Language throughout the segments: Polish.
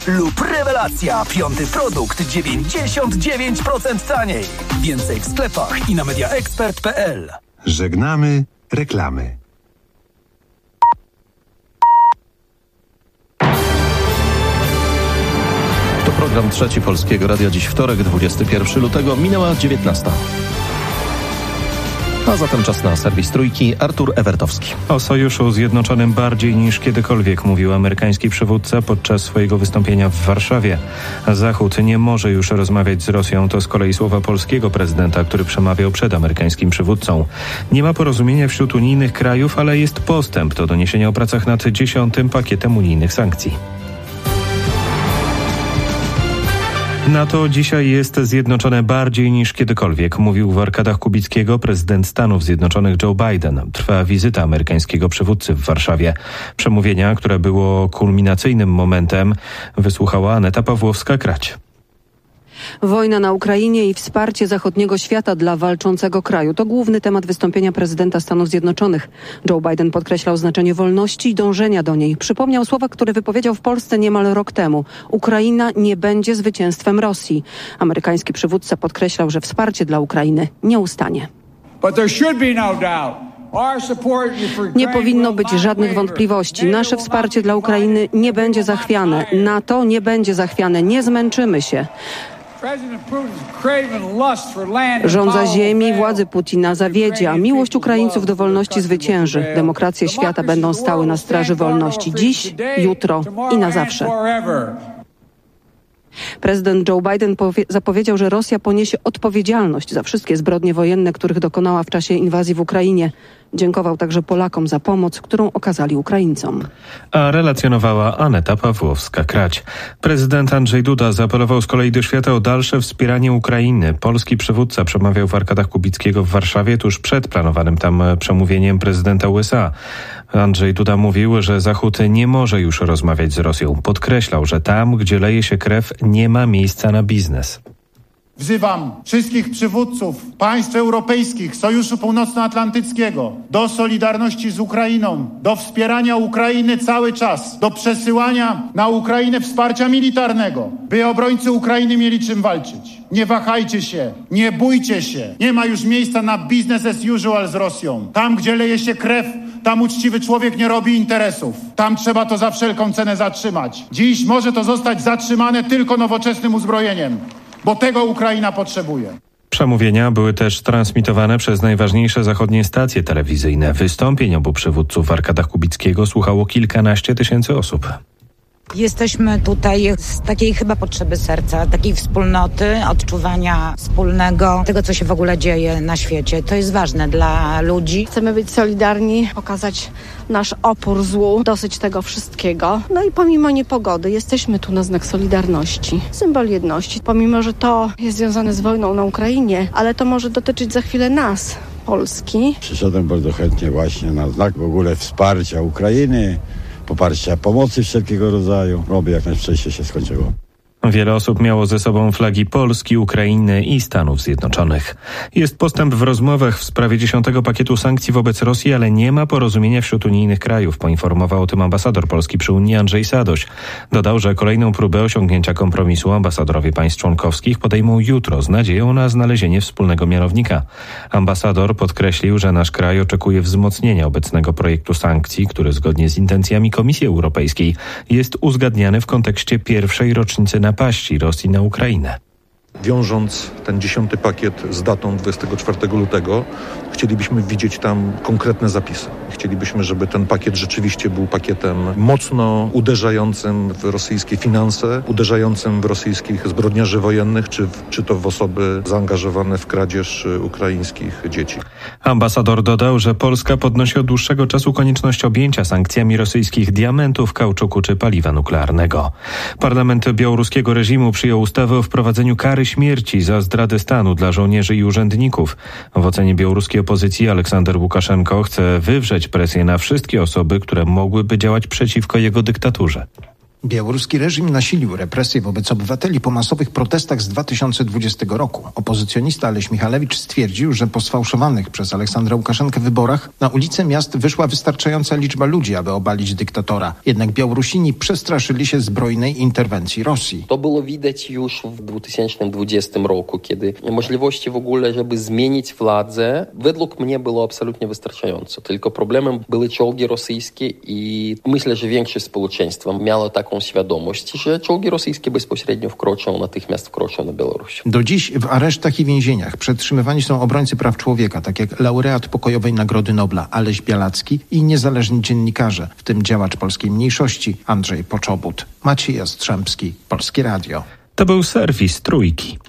lub rewelacja, 5. produkt 99% taniej. Więcej w sklepach i na mediaexpert.pl. Żegnamy reklamy. To program Trzeci Polskiego Radia. Dziś wtorek, 21 lutego, minęła 19. A zatem czas na serwis Trójki. Artur Ewertowski. O sojuszu zjednoczonym bardziej niż kiedykolwiek mówił amerykański przywódca podczas swojego wystąpienia w Warszawie. Zachód nie może już rozmawiać z Rosją. To z kolei słowa polskiego prezydenta, który przemawiał przed amerykańskim przywódcą. Nie ma porozumienia wśród unijnych krajów, ale jest postęp. To doniesienia o pracach nad 10. pakietem unijnych sankcji. NATO dzisiaj jest zjednoczone bardziej niż kiedykolwiek, mówił w arkadach Kubickiego prezydent Stanów Zjednoczonych Joe Biden. Trwa wizyta amerykańskiego przywódcy w Warszawie. Przemówienia, które było kulminacyjnym momentem, wysłuchała Aneta Pawłowska-Krać. Wojna na Ukrainie i wsparcie zachodniego świata dla walczącego kraju to główny temat wystąpienia prezydenta Stanów Zjednoczonych. Joe Biden podkreślał znaczenie wolności i dążenia do niej. Przypomniał słowa, które wypowiedział w Polsce niemal rok temu. Ukraina nie będzie zwycięstwem Rosji. Amerykański przywódca podkreślał, że wsparcie dla Ukrainy nie ustanie. Nie powinno być żadnych wątpliwości. Nasze wsparcie dla Ukrainy nie będzie zachwiane. NATO nie będzie zachwiane. Nie zmęczymy się. Żądza ziemi władzy Putina zawiedzie, a miłość Ukraińców do wolności zwycięży. Demokracje świata będą stały na straży wolności dziś, jutro i na zawsze. Prezydent Joe Biden zapowiedział, że Rosja poniesie odpowiedzialność za wszystkie zbrodnie wojenne, których dokonała w czasie inwazji w Ukrainie. Dziękował także Polakom za pomoc, którą okazali Ukraińcom. A relacjonowała Aneta Pawłowska-Krać. Prezydent Andrzej Duda zaapelował z kolei do świata o dalsze wspieranie Ukrainy. Polski przywódca przemawiał w arkadach Kubickiego w Warszawie tuż przed planowanym tam przemówieniem prezydenta USA. Andrzej Duda mówił, że Zachód nie może już rozmawiać z Rosją. Podkreślał, że tam, gdzie leje się krew, nie ma miejsca na biznes. Wzywam wszystkich przywódców państw europejskich, Sojuszu Północnoatlantyckiego do solidarności z Ukrainą, do wspierania Ukrainy cały czas, do przesyłania na Ukrainę wsparcia militarnego, by obrońcy Ukrainy mieli czym walczyć. Nie wahajcie się, nie bójcie się. Nie ma już miejsca na business as usual z Rosją. Tam, gdzie leje się krew, tam uczciwy człowiek nie robi interesów. Tam trzeba to za wszelką cenę zatrzymać. Dziś może to zostać zatrzymane tylko nowoczesnym uzbrojeniem, bo tego Ukraina potrzebuje. Przemówienia były też transmitowane przez najważniejsze zachodnie stacje telewizyjne. Wystąpień obu przywódców w arkadach Kubickiego słuchało kilkanaście tysięcy osób. Jesteśmy tutaj z takiej chyba potrzeby serca, takiej wspólnoty, odczuwania wspólnego, tego co się w ogóle dzieje na świecie. To jest ważne dla ludzi. Chcemy być solidarni, pokazać nasz opór złu, dosyć tego wszystkiego. No i pomimo niepogody jesteśmy tu na znak solidarności. Symbol jedności. Pomimo, że to jest związane z wojną na Ukrainie, ale to może dotyczyć za chwilę nas, Polski. Przyszedłem bardzo chętnie właśnie na znak w ogóle wsparcia Ukrainy, poparcia pomocy wszelkiego rodzaju. Robię jak najszybciej się skończyło. Wiele osób miało ze sobą flagi Polski, Ukrainy i Stanów Zjednoczonych. Jest postęp w rozmowach w sprawie 10. pakietu sankcji wobec Rosji, ale nie ma porozumienia wśród unijnych krajów, poinformował o tym ambasador Polski przy Unii Andrzej Sadoś. Dodał, że kolejną próbę osiągnięcia kompromisu ambasadorowie państw członkowskich podejmą jutro z nadzieją na znalezienie wspólnego mianownika. Ambasador podkreślił, że nasz kraj oczekuje wzmocnienia obecnego projektu sankcji, który zgodnie z intencjami Komisji Europejskiej jest uzgadniany w kontekście pierwszej rocznicy napaści Rosji na Ukrainę. Wiążąc ten 10. pakiet z datą 24 lutego, chcielibyśmy widzieć tam konkretne zapisy. Chcielibyśmy, żeby ten pakiet rzeczywiście był pakietem mocno uderzającym w rosyjskie finanse, uderzającym w rosyjskich zbrodniarzy wojennych, czy to w osoby zaangażowane w kradzież ukraińskich dzieci. Ambasador dodał, że Polska podnosi od dłuższego czasu konieczność objęcia sankcjami rosyjskich diamentów, kauczuku czy paliwa nuklearnego. Parlament białoruskiego reżimu przyjął ustawę o wprowadzeniu kary śmierci za zdradę stanu dla żołnierzy i urzędników. W ocenie białoruskiej opozycji Aleksander Łukaszenko chce wywrzeć presję na wszystkie osoby, które mogłyby działać przeciwko jego dyktaturze. Białoruski reżim nasilił represje wobec obywateli po masowych protestach z 2020 roku. Opozycjonista Aleś Michalewicz stwierdził, że po sfałszowanych przez Aleksandra Łukaszenkę wyborach na ulice miast wyszła wystarczająca liczba ludzi, aby obalić dyktatora. Jednak Białorusini przestraszyli się zbrojnej interwencji Rosji. To było widać już w 2020 roku, kiedy możliwości w ogóle, żeby zmienić władzę, według mnie było absolutnie wystarczająco. Tylko problemem były czołgi rosyjskie i myślę, że większość społeczeństwa miało taką świadomość, że czołgi rosyjskie bezpośrednio natychmiast wkroczą na Białoruś. Do dziś w aresztach i więzieniach przetrzymywani są obrońcy praw człowieka, tak jak laureat Pokojowej Nagrody Nobla Aleś Białacki i niezależni dziennikarze, w tym działacz polskiej mniejszości Andrzej Poczobut. Maciej Jastrzębski, Polskie Radio. To był serwis Trójki.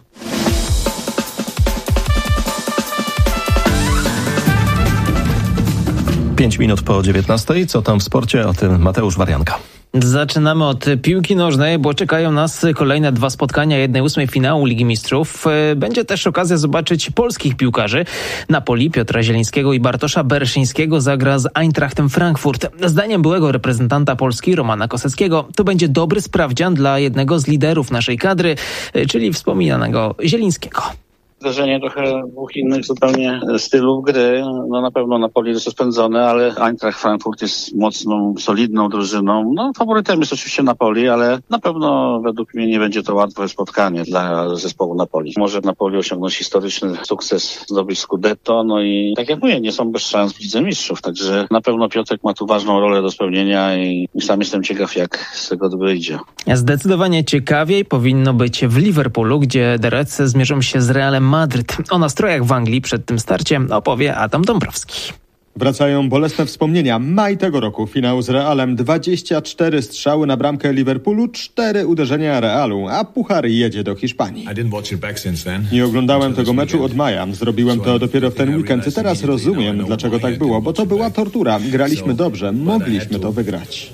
Pięć minut po 19:00. Co tam w sporcie? O tym Mateusz Warianka. Zaczynamy od piłki nożnej, bo czekają nas kolejne 2 spotkania 1/8 finału Ligi Mistrzów. Będzie też okazja zobaczyć polskich piłkarzy. Napoli Piotra Zielińskiego i Bartosza Bereszyńskiego zagra z Eintrachtem Frankfurt. Zdaniem byłego reprezentanta Polski Romana Koseckiego to będzie dobry sprawdzian dla jednego z liderów naszej kadry, czyli wspominanego Zielińskiego. Zderzenie trochę 2 innych zupełnie stylów gry. No na pewno Napoli jest rozpędzone, ale Eintracht Frankfurt jest mocną, solidną drużyną. No faworytem jest oczywiście Napoli, ale na pewno według mnie nie będzie to łatwe spotkanie dla zespołu Napoli. Może Napoli osiągnąć historyczny sukces, zdobyć Scudetto, no i tak jak mówię, nie są bez szans w Lidze Mistrzów, także na pewno Piotrek ma tu ważną rolę do spełnienia i sam jestem ciekaw, jak z tego wyjdzie. Zdecydowanie ciekawiej powinno być w Liverpoolu, gdzie The Reds zmierzą się z Realem Madryt. O nastrojach w Anglii przed tym starciem opowie Adam Dąbrowski. Wracają bolesne wspomnienia. Maj tego roku, finał z Realem, 24 strzały na bramkę Liverpoolu, 4 uderzenia Realu, a puchar jedzie do Hiszpanii. Nie oglądałem tego meczu od maja. Zrobiłem to dopiero w ten weekend. Teraz rozumiem, dlaczego tak było, bo to była tortura. Graliśmy dobrze, mogliśmy to wygrać.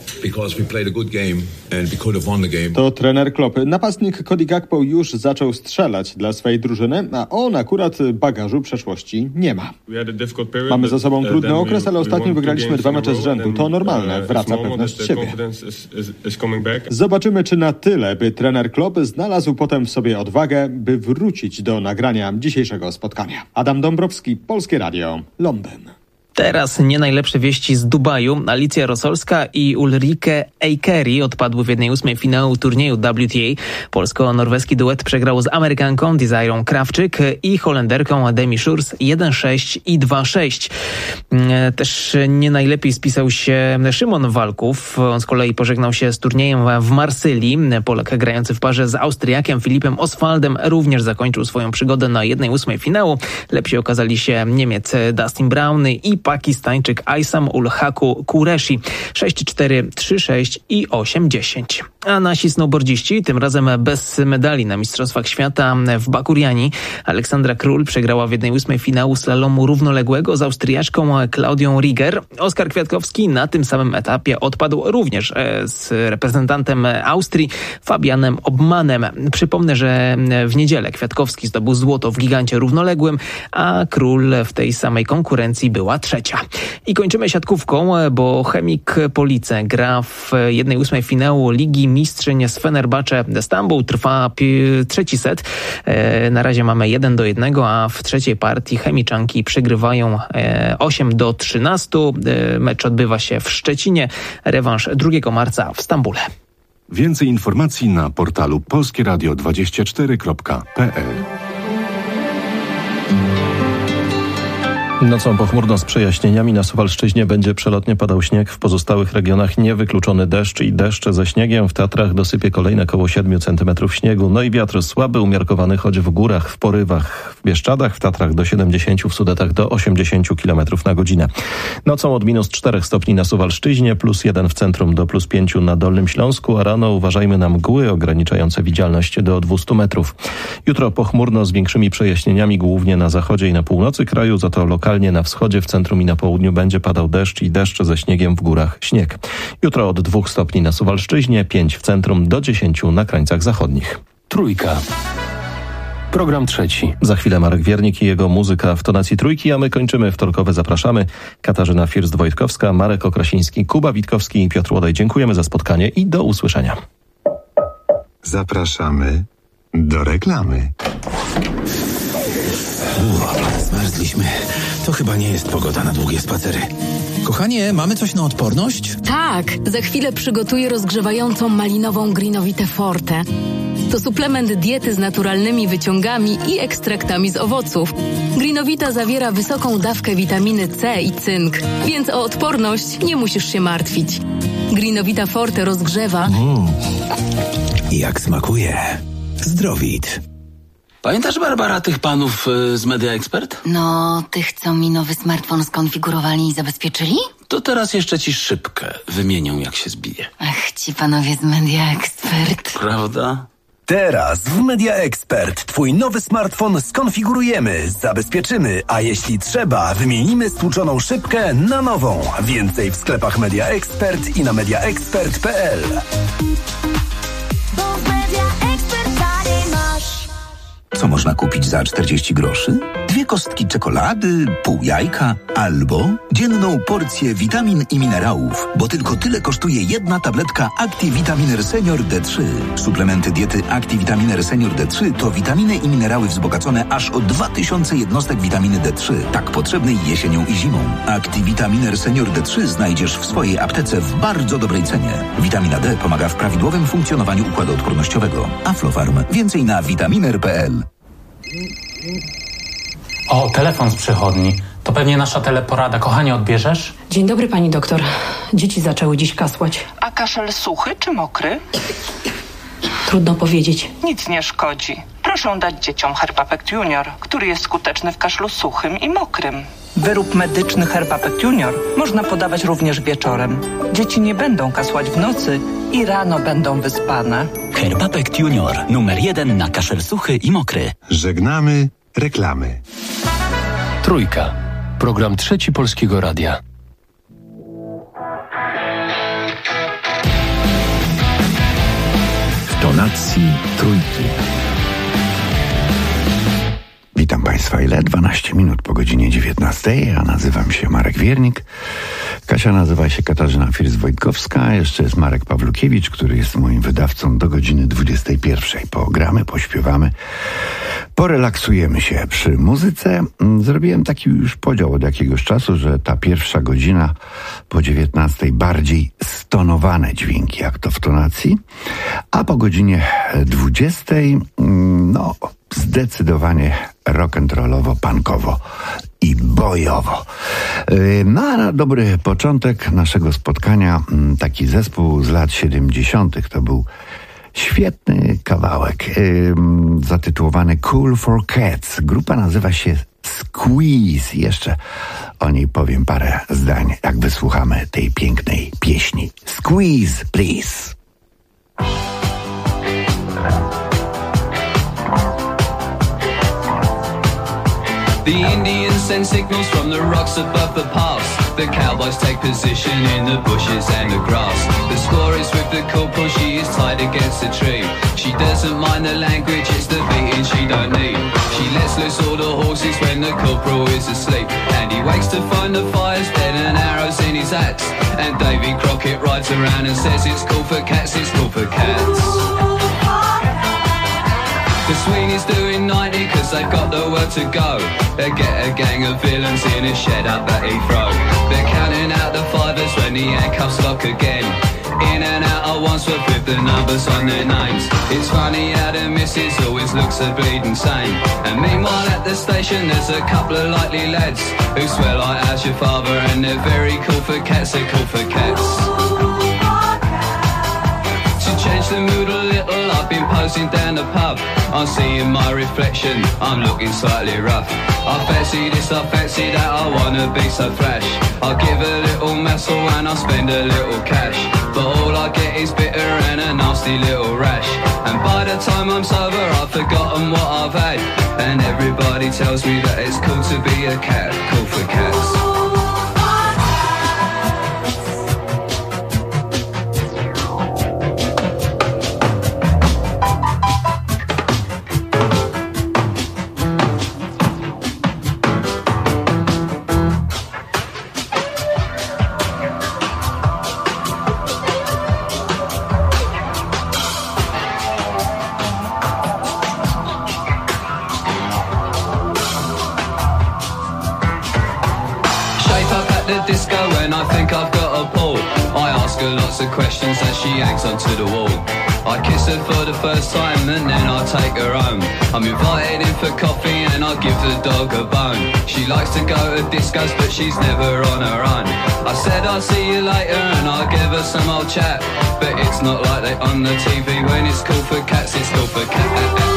To trener Klopp. Napastnik Cody Gakpo już zaczął strzelać dla swojej drużyny, a on akurat bagażu przeszłości nie ma. Mamy za sobą trudny okres, ale ostatnio wygraliśmy 2 mecze z rzędu. To normalne, wraca pewność siebie. Zobaczymy, czy na tyle, by trener Klopp znalazł potem w sobie odwagę, by wrócić do nagrania dzisiejszego spotkania. Adam Dąbrowski, Polskie Radio, Londyn. Teraz nie najlepsze wieści z Dubaju. Alicja Rosolska i Ulrike Eikeri odpadły w 1/8 finału turnieju WTA. Polsko-norweski duet przegrał z Amerykanką Desirą Krawczyk i Holenderką Demi Schuurs 1-6 i 2-6. Też nie najlepiej spisał się Szymon Walków. On z kolei pożegnał się z turniejem w Marsylii. Polak grający w parze z Austriakiem Filipem Oswaldem również zakończył swoją przygodę na 1/8 finału. Lepsi okazali się Niemiec Dustin Brown i Pakistańczyk Aysam ul Haku Qureshi 6-4, 3-6 i 8-10. A nasi snowboardziści tym razem bez medali na Mistrzostwach Świata w Bakuriani. Aleksandra Król przegrała w 1/8 finału slalomu równoległego z Austriaczką Klaudią Rieger. Oskar Kwiatkowski na tym samym etapie odpadł również z reprezentantem Austrii Fabianem Obmanem. Przypomnę, że w niedzielę Kwiatkowski zdobył złoto w gigancie równoległym, a Król w tej samej konkurencji była trzecia. I kończymy siatkówką, bo Chemik Police gra w 1/8 finału Ligi Mistrzyń z Fenerbahce Stambuł. Trwa 3. set. Na razie mamy 1-1, a w trzeciej partii chemiczanki przegrywają 8-13. Mecz odbywa się w Szczecinie. Rewanż 2 marca w Stambule. Więcej informacji na portalu polskieradio24.pl. Nocą pochmurno z przejaśnieniami. Na Suwalszczyźnie będzie przelotnie padał śnieg. W pozostałych regionach niewykluczony deszcz i deszcze ze śniegiem. W Tatrach dosypie kolejne około 7 cm śniegu. No i wiatr słaby, umiarkowany, choć w górach, w porywach, w Bieszczadach, w Tatrach do 70, w Sudetach do 80 km na godzinę. Nocą od -4 stopni na Suwalszczyźnie, +1 w centrum do +5 na Dolnym Śląsku, a rano uważajmy na mgły ograniczające widzialność do 200 metrów. Jutro pochmurno z większymi przejaśnieniami, głównie na zachodzie i na północy kraju, za to lokalnie na wschodzie, w centrum i na południu będzie padał deszcz i deszcz ze śniegiem, w górach śnieg. Jutro od 2 stopni na Suwalszczyźnie, 5 w centrum do 10 na krańcach zachodnich. Trójka. Program trzeci. Za chwilę Marek Wiernik i jego muzyka w tonacji trójki, a my kończymy wtorkowe Zapraszamy. Katarzyna First-Wojtkowska, Marek Okrasiński, Kuba Witkowski i Piotr Łodej. Dziękujemy za spotkanie i do usłyszenia. Zapraszamy do reklamy. Zmarzliśmy. To chyba nie jest pogoda na długie spacery. Kochanie, mamy coś na odporność? Tak, za chwilę przygotuję rozgrzewającą malinową Greenovitę Forte. To suplement diety z naturalnymi wyciągami i ekstraktami z owoców. Greenovita zawiera wysoką dawkę witaminy C i cynk, więc o odporność nie musisz się martwić. Greenovita Forte rozgrzewa. Jak smakuje. Zdrowit. Pamiętasz, Barbara, tych panów z Media Expert? No, tych, co mi nowy smartfon skonfigurowali i zabezpieczyli? To teraz jeszcze ci szybkę wymienią, jak się zbije. Ach, ci panowie z Media Expert. Prawda? Teraz w Media Expert twój nowy smartfon skonfigurujemy, zabezpieczymy, a jeśli trzeba, wymienimy stłuczoną szybkę na nową. Więcej w sklepach Media Expert i na mediaexpert.pl. Co można kupić za 40 groszy? 2 kostki czekolady, pół jajka albo dzienną porcję witamin i minerałów, bo tylko tyle kosztuje jedna tabletka ActiVitaminer Senior D3. Suplementy diety ActiVitaminer Senior D3 to witaminy i minerały wzbogacone aż o 2000 jednostek witaminy D3, tak potrzebnej jesienią i zimą. ActiVitaminer Senior D3 znajdziesz w swojej aptece w bardzo dobrej cenie. Witamina D pomaga w prawidłowym funkcjonowaniu układu odpornościowego. Aflofarm. Więcej na vitaminer.pl. O, telefon z przychodni. To pewnie nasza teleporada. Kochanie, odbierzesz? Dzień dobry, pani doktor. Dzieci zaczęły dziś kasłać. A kaszel suchy czy mokry? Trudno powiedzieć. Nic nie szkodzi. Proszę dać dzieciom Herbapect Junior, który jest skuteczny w kaszlu suchym i mokrym. Wyrób medyczny Herbapect Junior można podawać również wieczorem. Dzieci nie będą kasłać w nocy i rano będą wyspane. Herbapect Junior. Numer 1 na kaszel suchy i mokry. Żegnamy reklamy. Trójka. Program trzeci Polskiego Radia. W tonacji trójki. Witam Państwa. Ile? 12 minut po godzinie 19. Ja nazywam się Marek Wiernik. Kasia nazywa się Katarzyna First-Wojtkowska. Jeszcze jest Marek Pawlukiewicz, który jest moim wydawcą do godziny 21. Pogramy, pośpiewamy, porelaksujemy się przy muzyce. Zrobiłem taki już podział od jakiegoś czasu, że ta pierwsza godzina po 19 bardziej stonowane dźwięki, jak to w tonacji, a po godzinie 20 no zdecydowanie rock'n'rollowo, punkowo i bojowo. No a na dobry początek naszego spotkania taki zespół z lat 70. To był świetny kawałek zatytułowany Cool for Cats. Grupa nazywa się Squeeze. Jeszcze o niej powiem parę zdań, jak wysłuchamy tej pięknej pieśni. Squeeze, please. The Indians send signals from the rocks above the pass. The cowboys take position in the bushes and the grass. The score is with the corporal, she is tied against a tree. She doesn't mind the language, it's the beating she don't need. She lets loose all the horses when the corporal is asleep. And he wakes to find the fire's dead and arrows in his axe. And Davy Crockett rides around and says it's cool for cats, it's cool for cats. The Sweeney's doing 90 cause they've got the work to go. They get a gang of villains in a shed up at Heathrow. They're counting out the fivers when the handcuffs lock again. In and out at once with the numbers on their names. It's funny how the missus always looks a bleeding sane. And meanwhile at the station there's a couple of likely lads who swear like how's your father, and they're very cool for cats, they're cool for cats. To change the mood a little, I've been posing down the pub. I'm seeing my reflection, I'm looking slightly rough. I fancy this, I fancy that, I wanna be so flash. I'll give a little muscle and I'll spend a little cash. But all I get is bitter and a nasty little rash. And by the time I'm sober, I've forgotten what I've had. And everybody tells me that it's cool to be a cat, cool for cats. disco when I think I've got a pull. I ask her lots of questions as she hangs onto the wall. I kiss her for the first time and then I take her home. I'm invited in for coffee and I give the dog a bone. She likes to go to discos but she's never on her own. I said I'll see you later and I'll give her some old chat. But it's not like they on the TV. When it's cool for cats, it's cool for cats.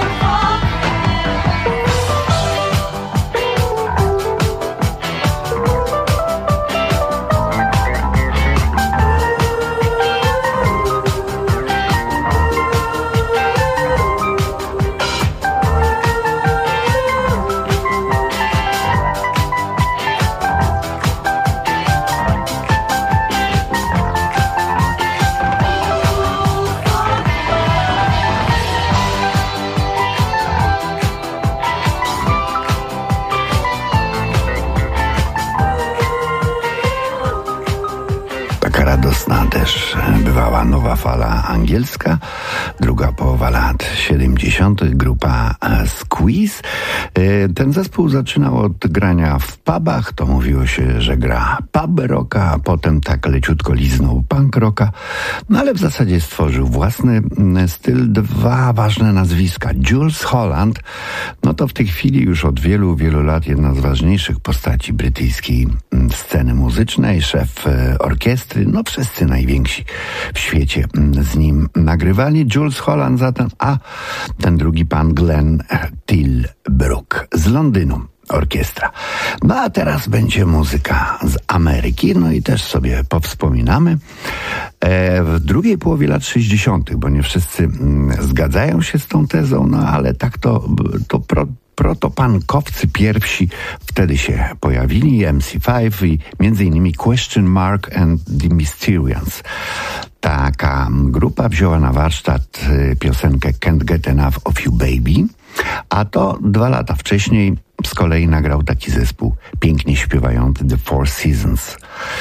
Radosna też bywała nowa fala angielska, druga połowa lat 70. grupa Squeeze. Ten zespół zaczynał od grania w pubach, to mówiło się, że gra pub rocka, a potem tak leciutko liznął punk rocka, no ale w zasadzie stworzył własny styl. Dwa ważne nazwiska. Jools Holland, no to w tej chwili już od wielu, wielu lat jedna z ważniejszych postaci brytyjskiej sceny muzycznej, szef orkiestry, no wszyscy najwięksi w świecie z nim nagrywali. Jools Holland zatem, a ten drugi pan Glenn Tilbrook z Londynu. Orkiestra. No a teraz będzie muzyka z Ameryki, no i też sobie powspominamy. W drugiej połowie lat 60., bo nie wszyscy zgadzają się z tą tezą, no ale tak to protopankowcy pierwsi wtedy się pojawili, MC5 i między innymi Question Mark and the Mysterians. Taka grupa wzięła na warsztat piosenkę Can't Get Enough of You Baby, a to 2 lata wcześniej z kolei nagrał taki zespół pięknie śpiewający The Four Seasons.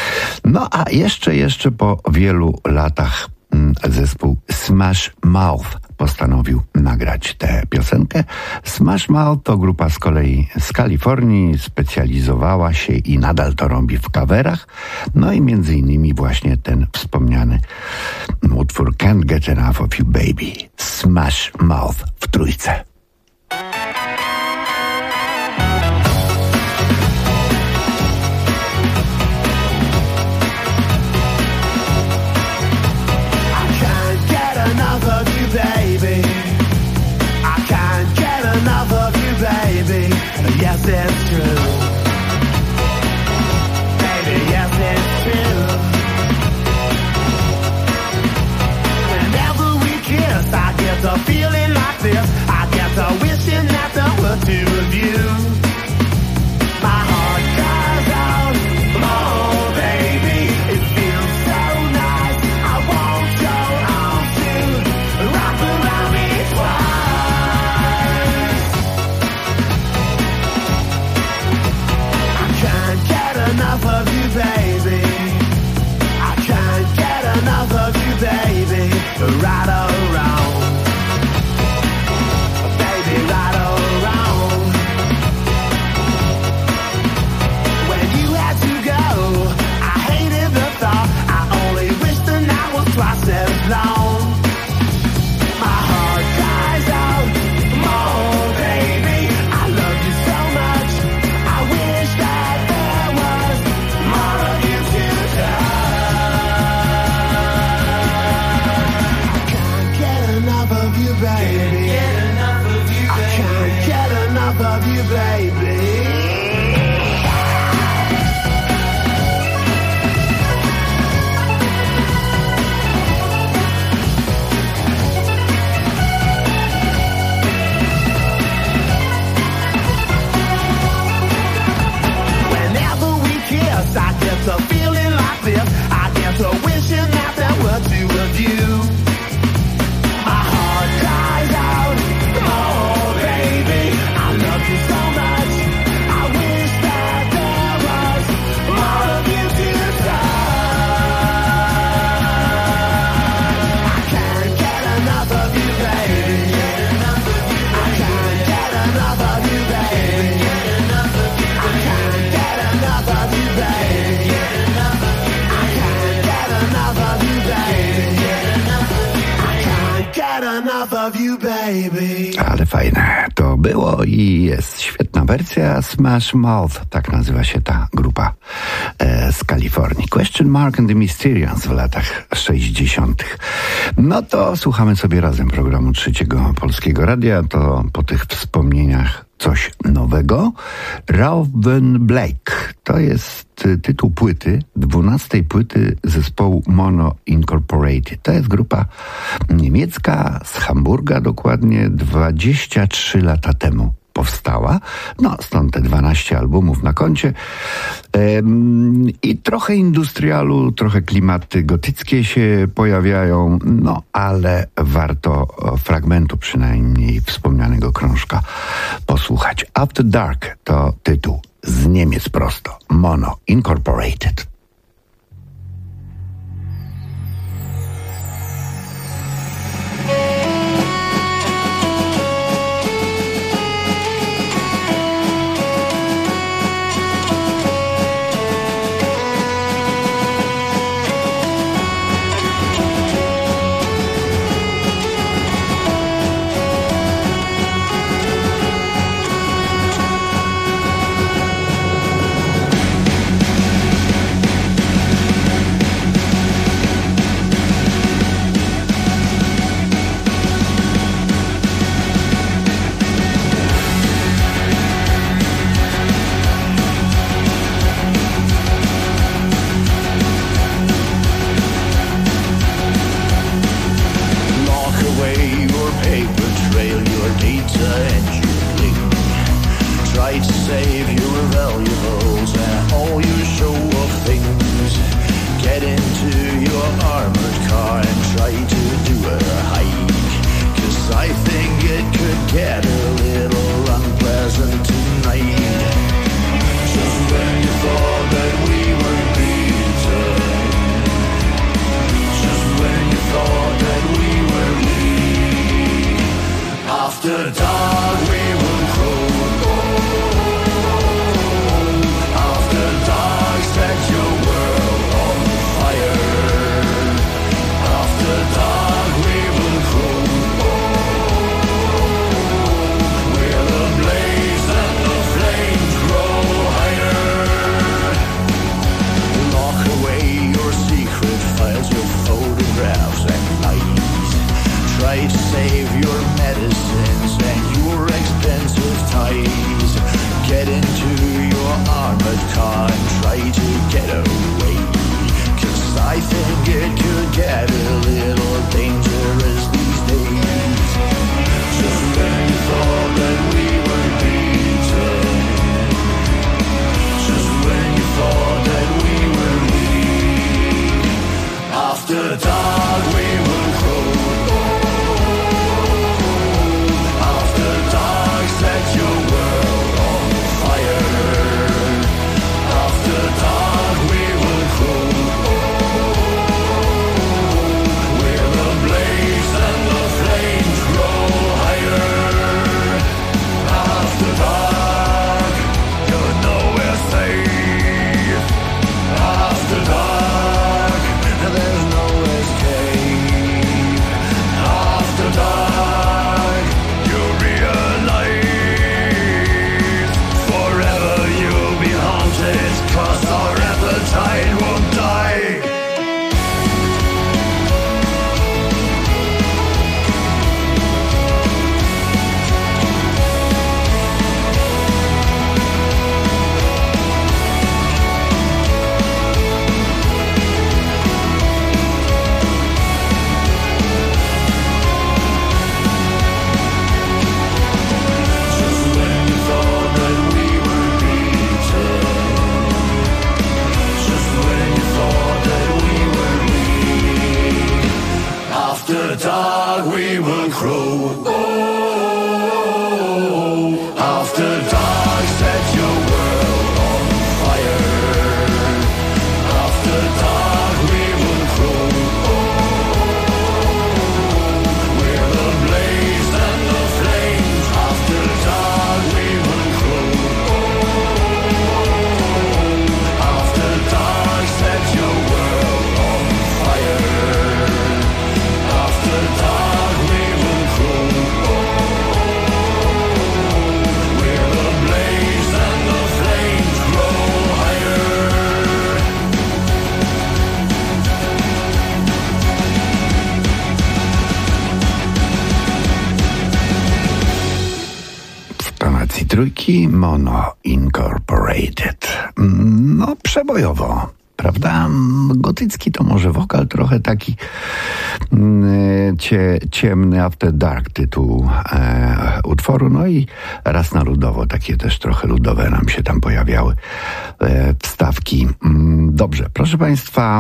No a jeszcze po wielu latach zespół Smash Mouth postanowił nagrać tę piosenkę. Smash Mouth to grupa z kolei z Kalifornii, specjalizowała się i nadal to robi w coverach. No i między innymi właśnie ten wspomniany utwór Can't Get Enough of You Baby. Smash Mouth w trójce. Yes, it's true. Baby, yes, it's true. Whenever we kiss, I get a feeling like this. I get a wishing that there were two of you. My heart cries out, oh, baby, it feels so nice. I want your arms to wrap around me twice. Enough of you, baby. I can't get enough of you, baby. Right or wrong, baby, right or wrong. When you had to go, I hated the thought. I only wish the night was twice as long. My heart cries out, oh, baby, I love you so much. I wish that there was more of you to I can't get enough of you, baby. I can't get enough of you, baby. I get a feeling like this. I get a wishing that there were two of you. My heart cries out, oh, baby, I love you so much. you, baby. Ale fajne to było i jest świetna wersja Smash Mouth, tak nazywa się ta grupa z Kalifornii. Question Mark and the Mysterians w latach 60. No to słuchamy sobie razem programu Trzeciego Polskiego Radia, to po tych wspomnieniach coś nowego. Raven Blake to jest tytuł płyty, 12 płyty zespołu Mono Incorporated. To jest grupa niemiecka z Hamburga, dokładnie 23 lata temu powstała. No, stąd te 12 albumów na koncie. I trochę industrialu, trochę klimaty gotyckie się pojawiają, no ale warto fragmentu przynajmniej wspomnianego krążka posłuchać. After Dark to tytuł z Niemiec prosto. Mono Incorporated. After dark we will crawl. trójki Mono Incorporated. No, przebojowo, prawda? Gotycki to może wokal trochę taki ciemny, After Dark tytuł utworu, no i raz na ludowo, takie też trochę ludowe nam się tam pojawiały wstawki. Dobrze, proszę Państwa,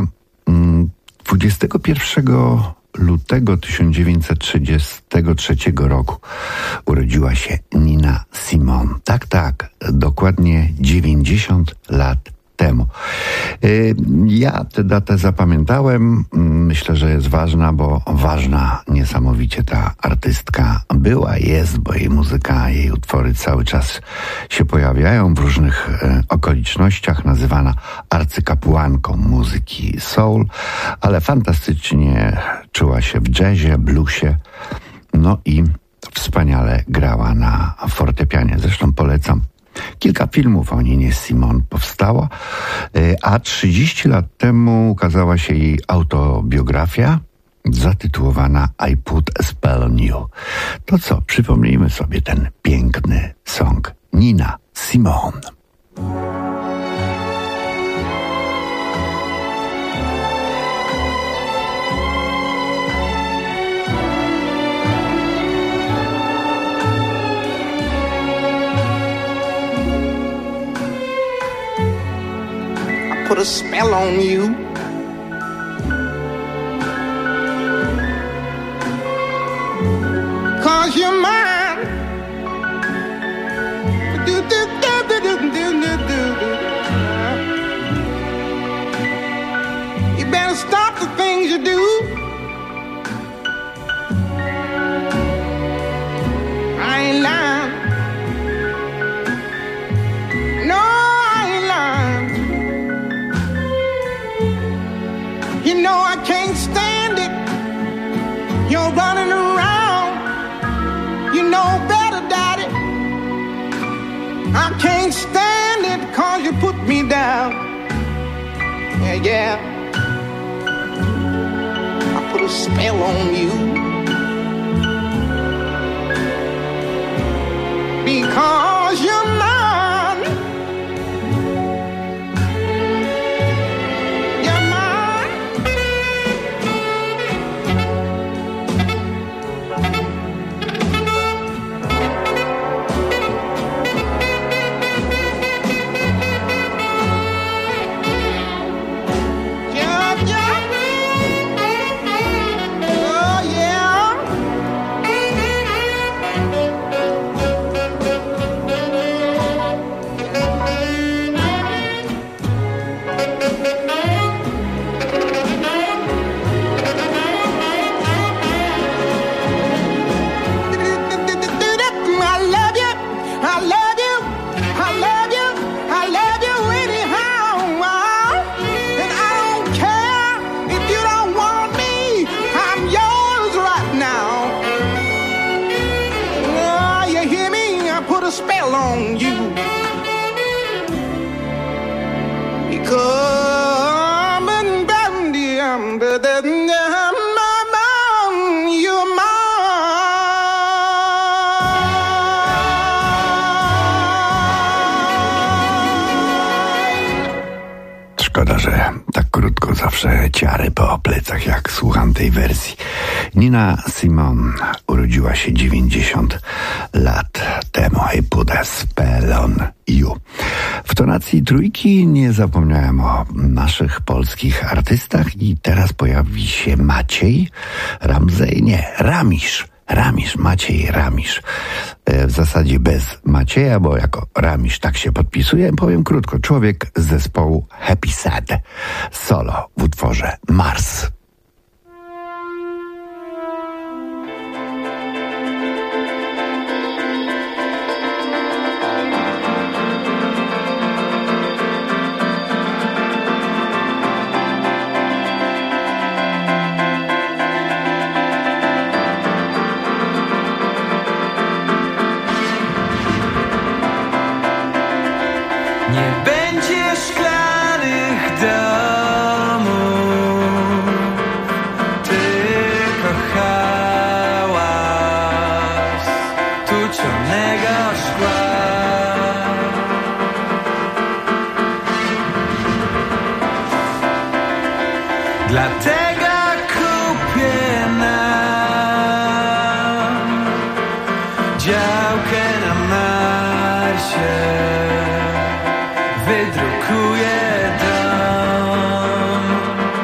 21 lutego 1933 roku urodziła się Nina Simone. Tak, dokładnie 90 lat temu. Ja tę datę zapamiętałem. Myślę, że jest ważna, bo ważna niesamowicie ta artystka była, jest, bo jej muzyka, jej utwory cały czas się pojawiają w różnych okolicznościach, nazywana arcykapłanką muzyki soul, ale fantastycznie czuła się w jazzie, bluesie, no i wspaniale grała na fortepianie. Zresztą polecam. Kilka filmów o Ninie Simone powstało, a 30 lat temu ukazała się jej autobiografia zatytułowana I Put a Spell on You. To co, przypomnijmy sobie ten piękny song. Nina Simone. Put a spell on you. Cause you're mine. You better stop the things you do. I ain't lying. No, I ain't lying. You know I can't stand it. You're running around. You know better, Daddy. I can't stand it 'cause you put me down. Yeah. I put a spell on you. Because you're mine. Szkoda, że tak krótko zawsze ciary po plecach, jak słucham tej wersji. Nina Simone urodziła się 90 lat temu. I put a spell on you. W tonacji trójki nie zapomniałem o naszych polskich artystach i teraz pojawi się Maciej Maciej Ramisz. W zasadzie bez Macieja, bo jako Ramisz tak się podpisuje. Powiem krótko, człowiek z zespołu Happy Sad. Solo w utworze Mars. Nie będzie szklanych domów, tylko hałas tuczonego szkła. działkę na Marsie, wydrukuję dom.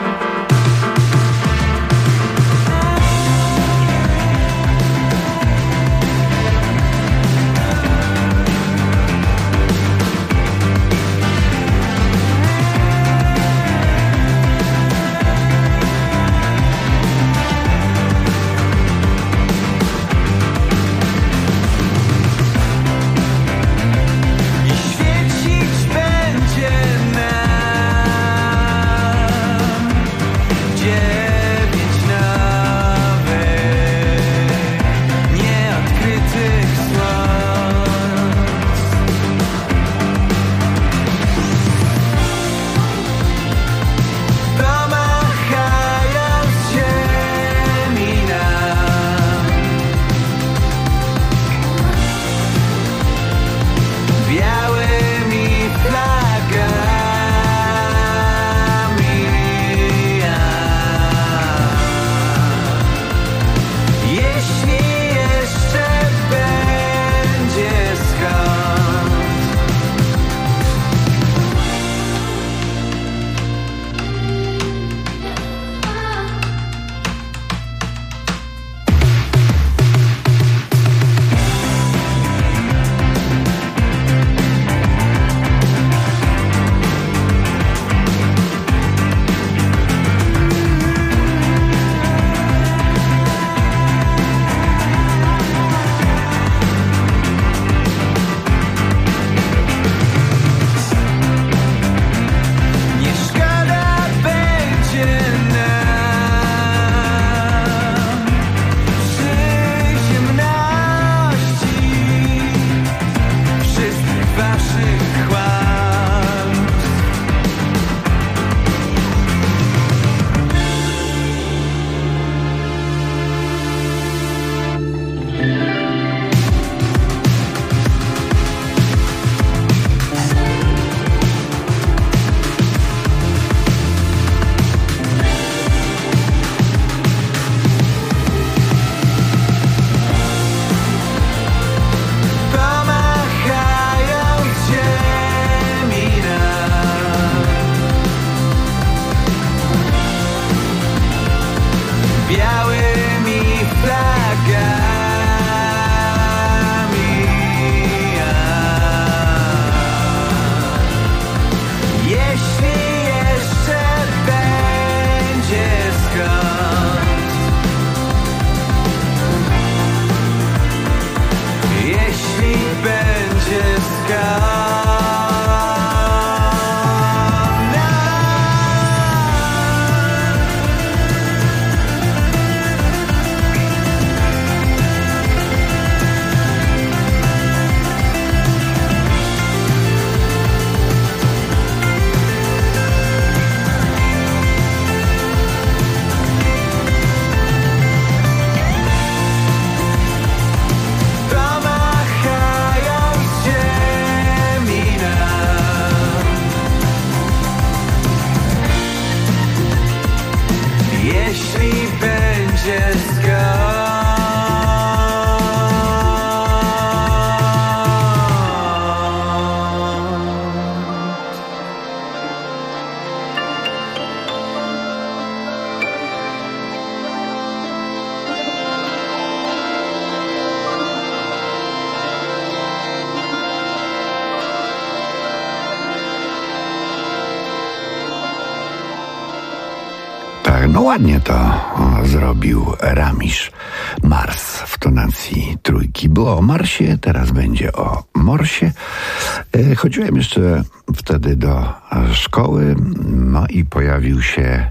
No ładnie to zrobił Ramisz. Mars w tonacji trójki. Było o Marsie, teraz będzie o Morsie. Chodziłem jeszcze wtedy do szkoły, no i pojawił się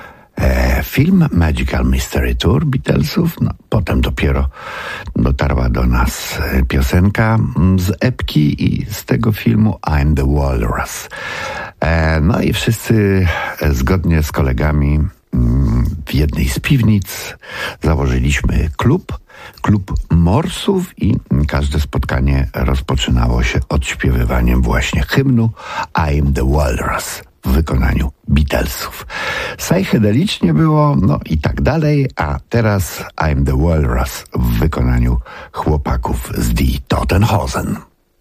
film Magical Mystery Tour Beatlesów. No, potem dopiero dotarła do nas piosenka z epki i z tego filmu I'm the Walrus. No i wszyscy zgodnie z kolegami w jednej z piwnic założyliśmy klub morsów i każde spotkanie rozpoczynało się odśpiewywaniem właśnie hymnu I'm the Walrus. w wykonaniu Beatlesów. Psychedelicznie było, no i tak dalej, a teraz I'm the Walrus w wykonaniu chłopaków z Die Totenhosen.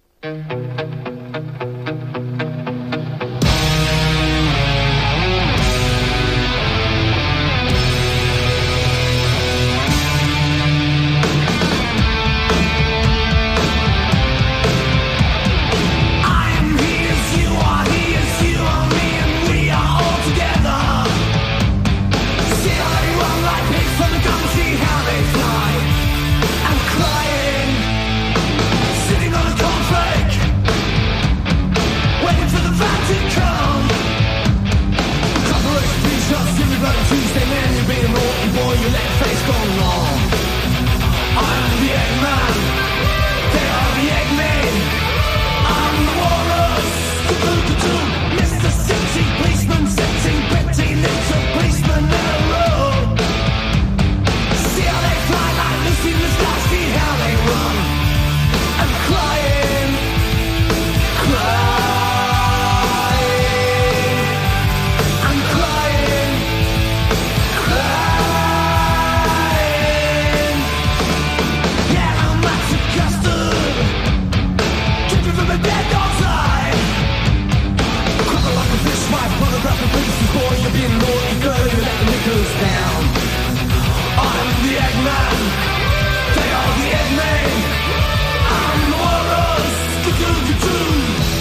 Tuesday man, you're being naughty boy, you let face go long. I'm the Eggman, they are the Eggmen. I'm the walrus, Mr. City policeman, sitting pretty little policeman in a row. See how they fly like Lucy in the sky, see how they run. I'm crying, crying. Boy, you're being naughty girl, you let the nickels down. I'm the Eggman, they are the Eggmen. I'm the walrus, ka-doo-ka-doo.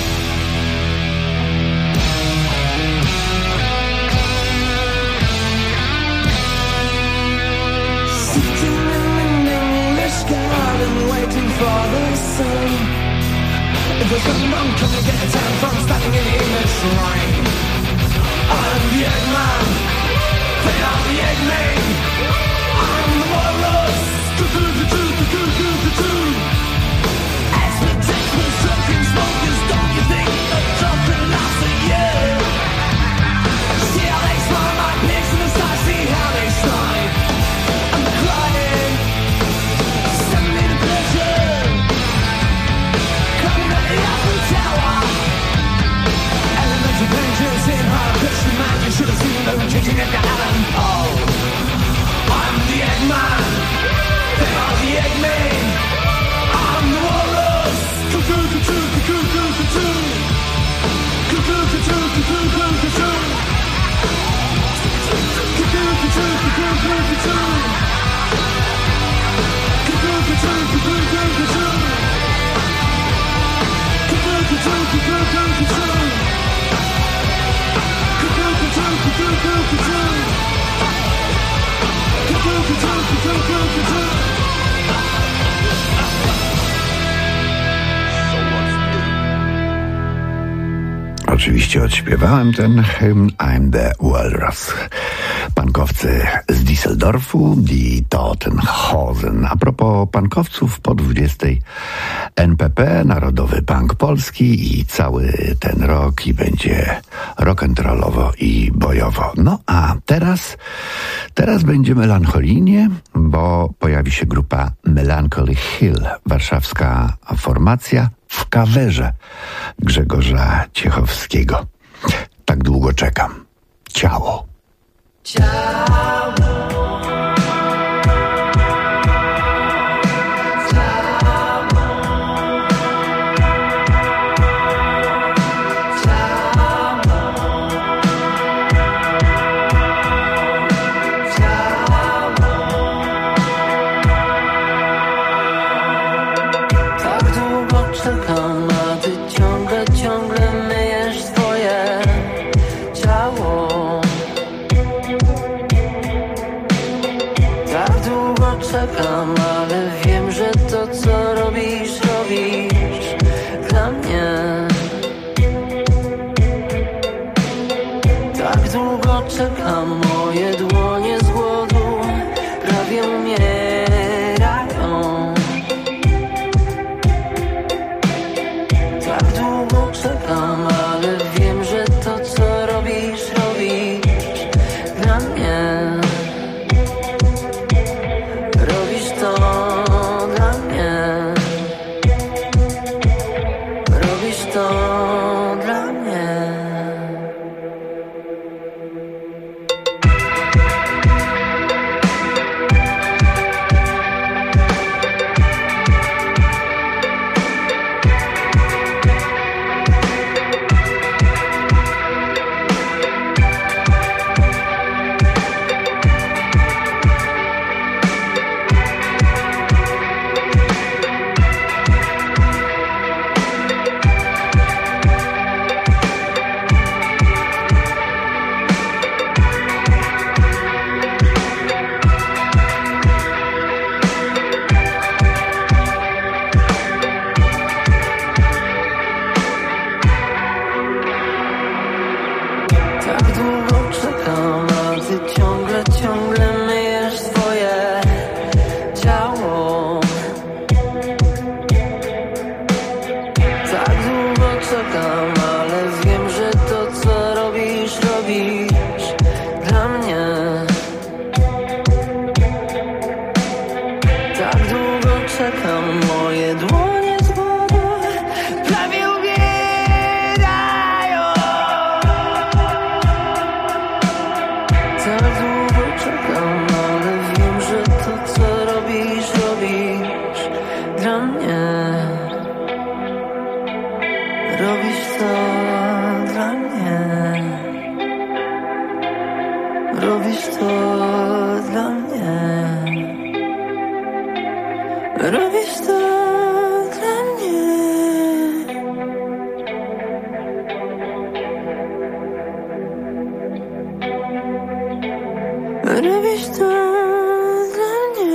Sitting in an English garden, waiting for the sun. If there's something wrong, come and get a tan from standing in the English rain. I'm the Eggman, they are the Eggmen. I'm the walrus, ka-doo-ka-doo. Expectations, drunken smokers, don't you think that jumping lasts a year? See how they smile like pigs in the sky, see how they slide. I'm crying, send me the pleasure. Coming at the Eiffel Tower. Elementary pages in high Christian man, you should have seen them kicking at the Allen Pole. I'm the Eggman, they are the Eggmen. I'm the walrus, ka-doo-ka-doo, ka-doo-ka-doo. Ka-doo-ka-doo, ka-doo-ka-doo. Ka-doo-ka-doo, ka-doo-ka-doo. Ka-doo-ka-doo, ka-doo-ka-doo. Oczywiście odśpiewałem ten hymn I'm the Walrus. Punkowcy z Düsseldorfu, Die Totenhosen. A propos punkowców, po 20 NPP, Narodowy Punk Polski i cały ten rok i będzie rock'n'rollowo i bojowo. No a teraz będzie melancholijnie, bo pojawi się grupa Melancholy Hill, warszawska formacja w coverze Grzegorza Ciechowskiego. Tak długo czekam. Ciało. Czekam, ale wiem, że to co robisz dla mnie. Tak długo czekam, moje dłonie z głodu prawie umierają. czekam, moje dłonie z wodą prawie uwierają. Tak długo czekam, ale wiem, że to co robisz dla mnie. Robisz to dla mnie. Robisz to dla mnie. Robisz to dla mnie. Robisz to dla mnie.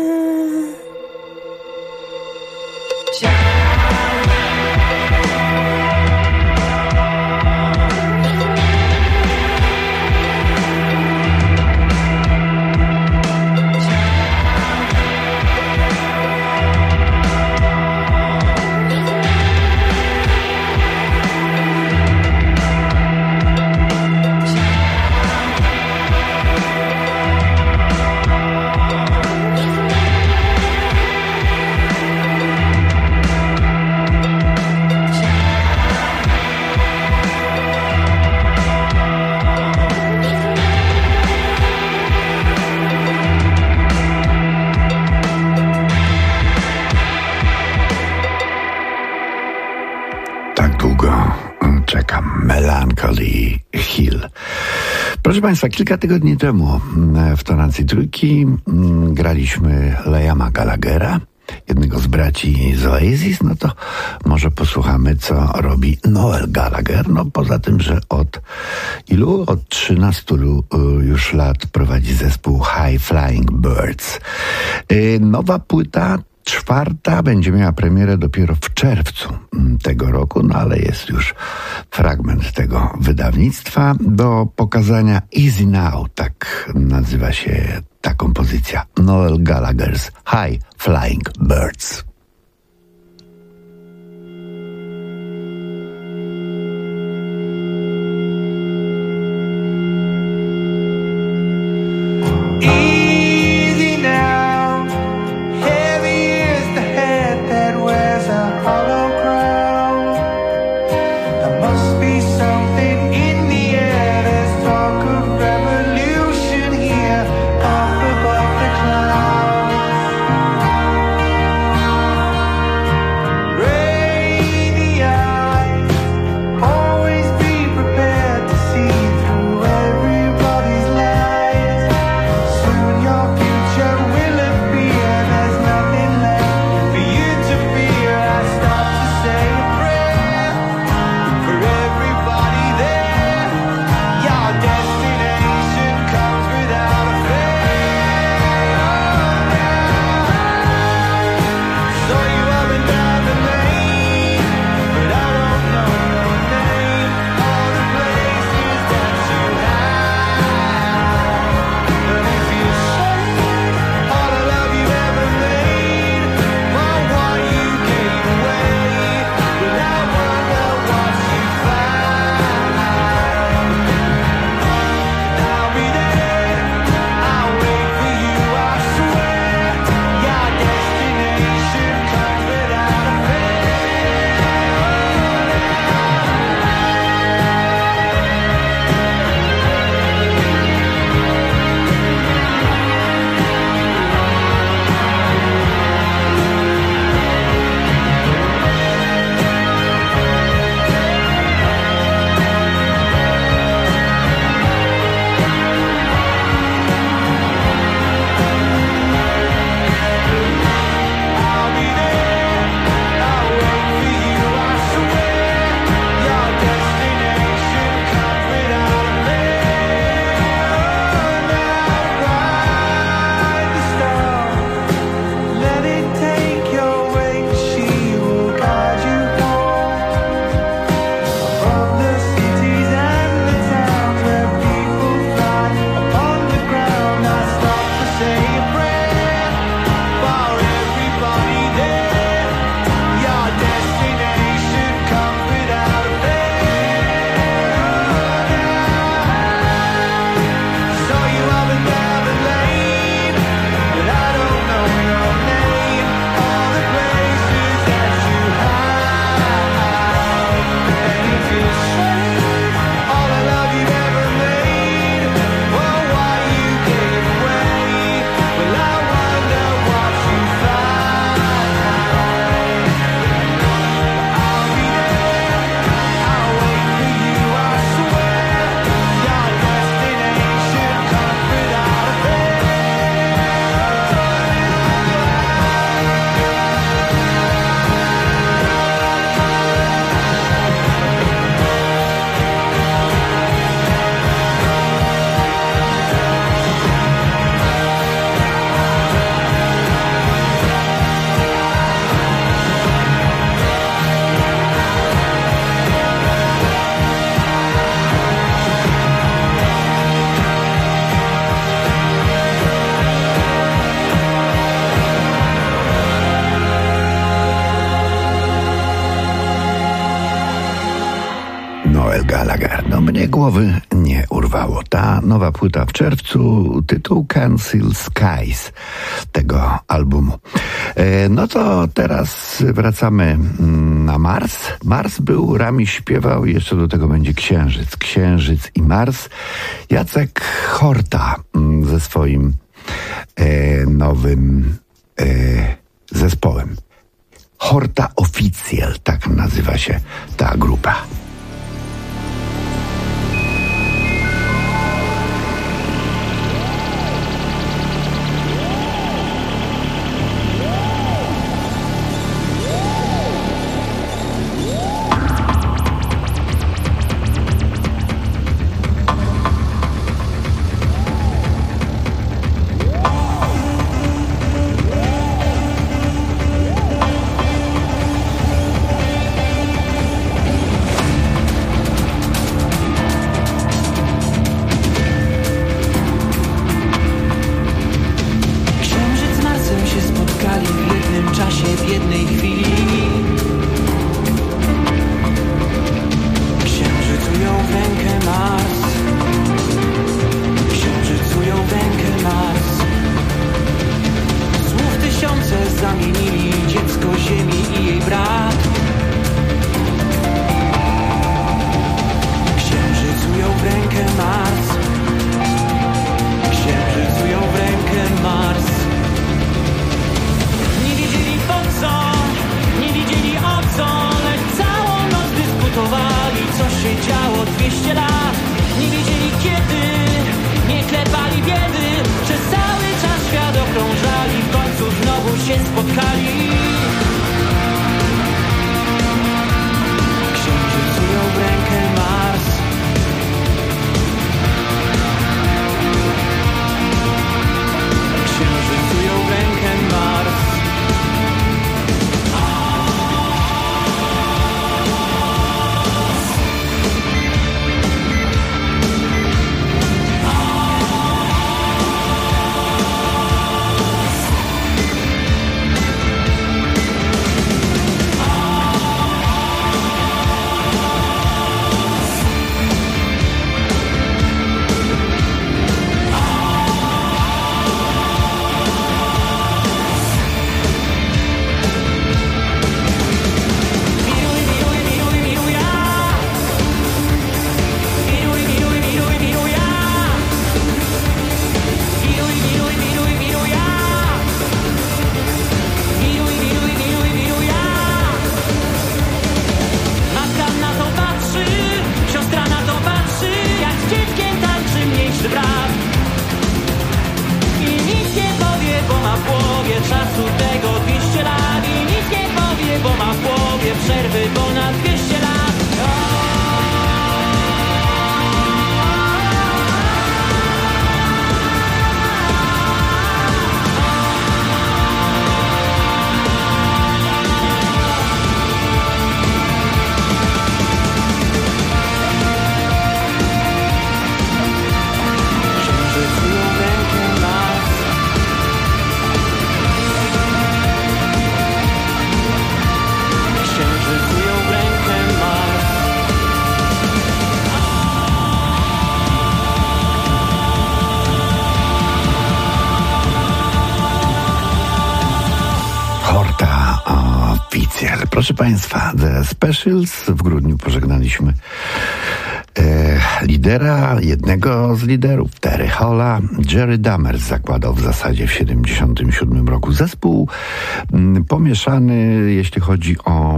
Melancholy Hill. Proszę Państwa, kilka tygodni temu w tonacji trójki graliśmy Liama Gallaghera, jednego z braci z Oasis. No to może posłuchamy, co robi Noel Gallagher. No poza tym, że od 13 już lat prowadzi zespół High Flying Birds. Nowa płyta, 4, będzie miała premierę dopiero w czerwcu tego roku, no ale jest już fragment tego wydawnictwa do pokazania. Easy Now, tak nazywa się ta kompozycja. Noel Gallagher's High Flying Birds. Here, up above the clouds. głowy nie urwało. Ta nowa płyta w czerwcu, tytuł Cancel Skies tego albumu. No to teraz wracamy na Mars. Mars był, Rami śpiewał, jeszcze do tego będzie Księżyc. Księżyc i Mars. Jacek Horta ze swoim nowym zespołem. Horta Official, tak nazywa się ta grupa. Proszę Państwa, The Specials. W grudniu pożegnaliśmy lidera, jednego z liderów, Terry Halla. Jerry Dammers zakładał w zasadzie w 1977 roku zespół pomieszany, jeśli chodzi o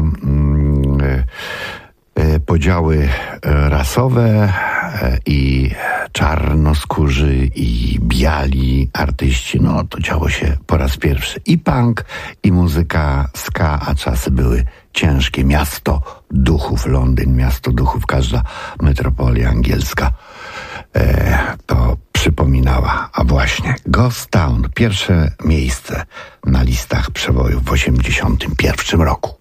podziały rasowe i czarnoskórzy i biali artyści. No to działo się po raz pierwszy i punk, i muzyka ska, a czasy były ciężkie. Miasto duchów, Londyn, miasto duchów, każda metropolia angielska to przypominała. A właśnie Ghost Town, pierwsze miejsce na listach przebojów w 1981 roku.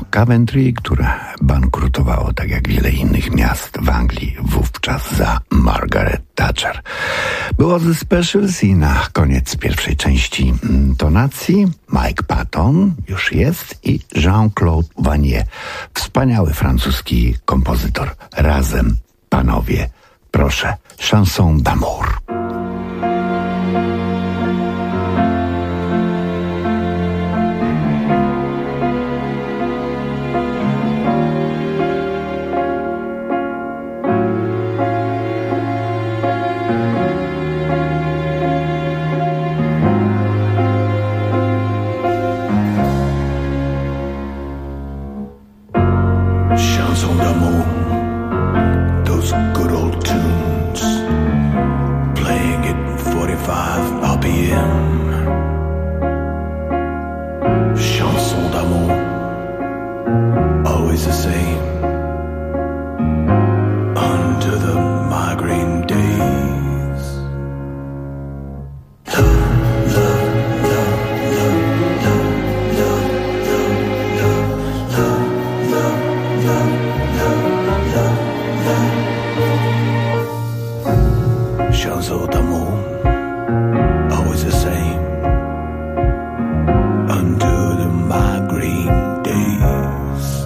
Coventry, które bankrutowało tak jak wiele innych miast w Anglii wówczas za Margaret Thatcher. Było The Specials i na koniec pierwszej części tonacji Mike Patton już jest i Jean-Claude Vannier, wspaniały francuski kompozytor. Razem, panowie, proszę, Chanson d'amour. Chanson d'amour, those good old tunes, playing at 45 RPM. Chanson d'amour, always the same, under the migraine days. Chanson d'amour, always the same, under the migraine days.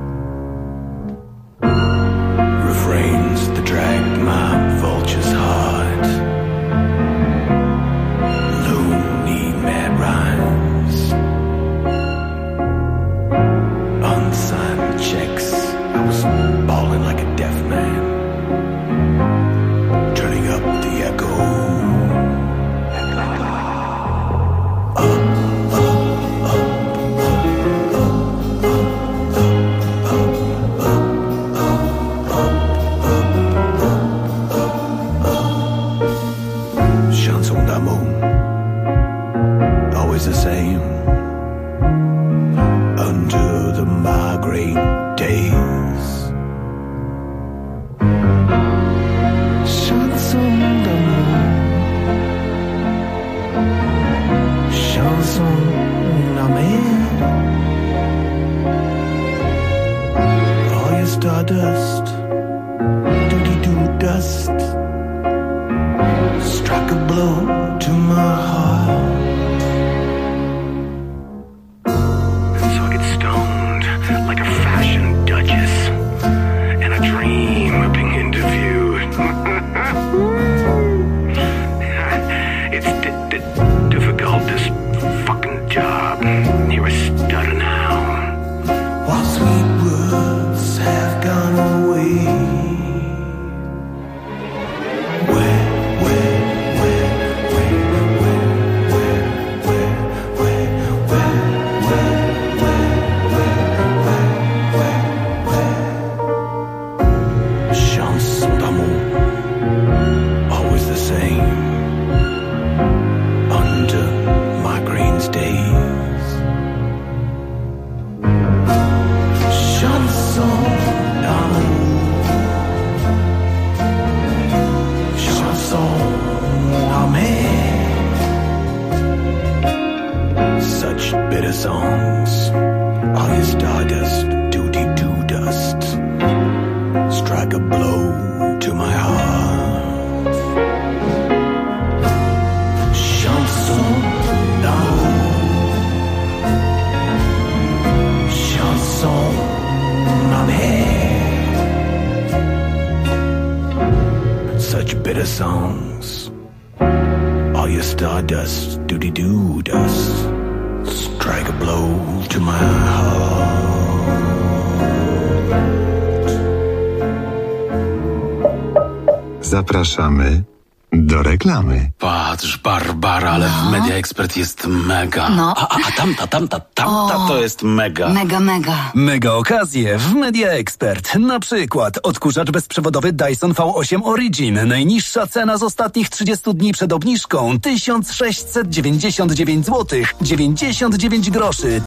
Refrains that drag my vulture's heart, loony mad rhymes, unsigned checks. I was bawling like a deaf man, turning up the echo. Chanson d'amour, always the same, under the migraine days. Chanson d'amour, chanson d'amour. All your stardust, doody-doo dust, struck a blow to my heart. So I get stoned like a fashion duchess, and I dream of being interviewed. It's difficult, this fucking job. You're a stutter now. While sweet words have gone away. Chanson d'amour, always the same, under migraine's days. Chanson d'amour, chanson d'amour. Such bitter songs, all your stardust, doody-doo dust, strike a blow to my heart. Chanson d'amour, chanson d'amour. Such bitter songs, all your stardust, doody-doo dust, strike a blow to my heart. Zapraszamy do reklamy. Patrz, Barbara, ale w Media Expert jest mega. No. A tamta to jest mega. Mega. Mega okazje w Media Expert. Na przykład odkurzacz bezprzewodowy Dyson V8 Origin. Najniższa cena z ostatnich 30 dni przed obniżką 1699 zł 99 groszy.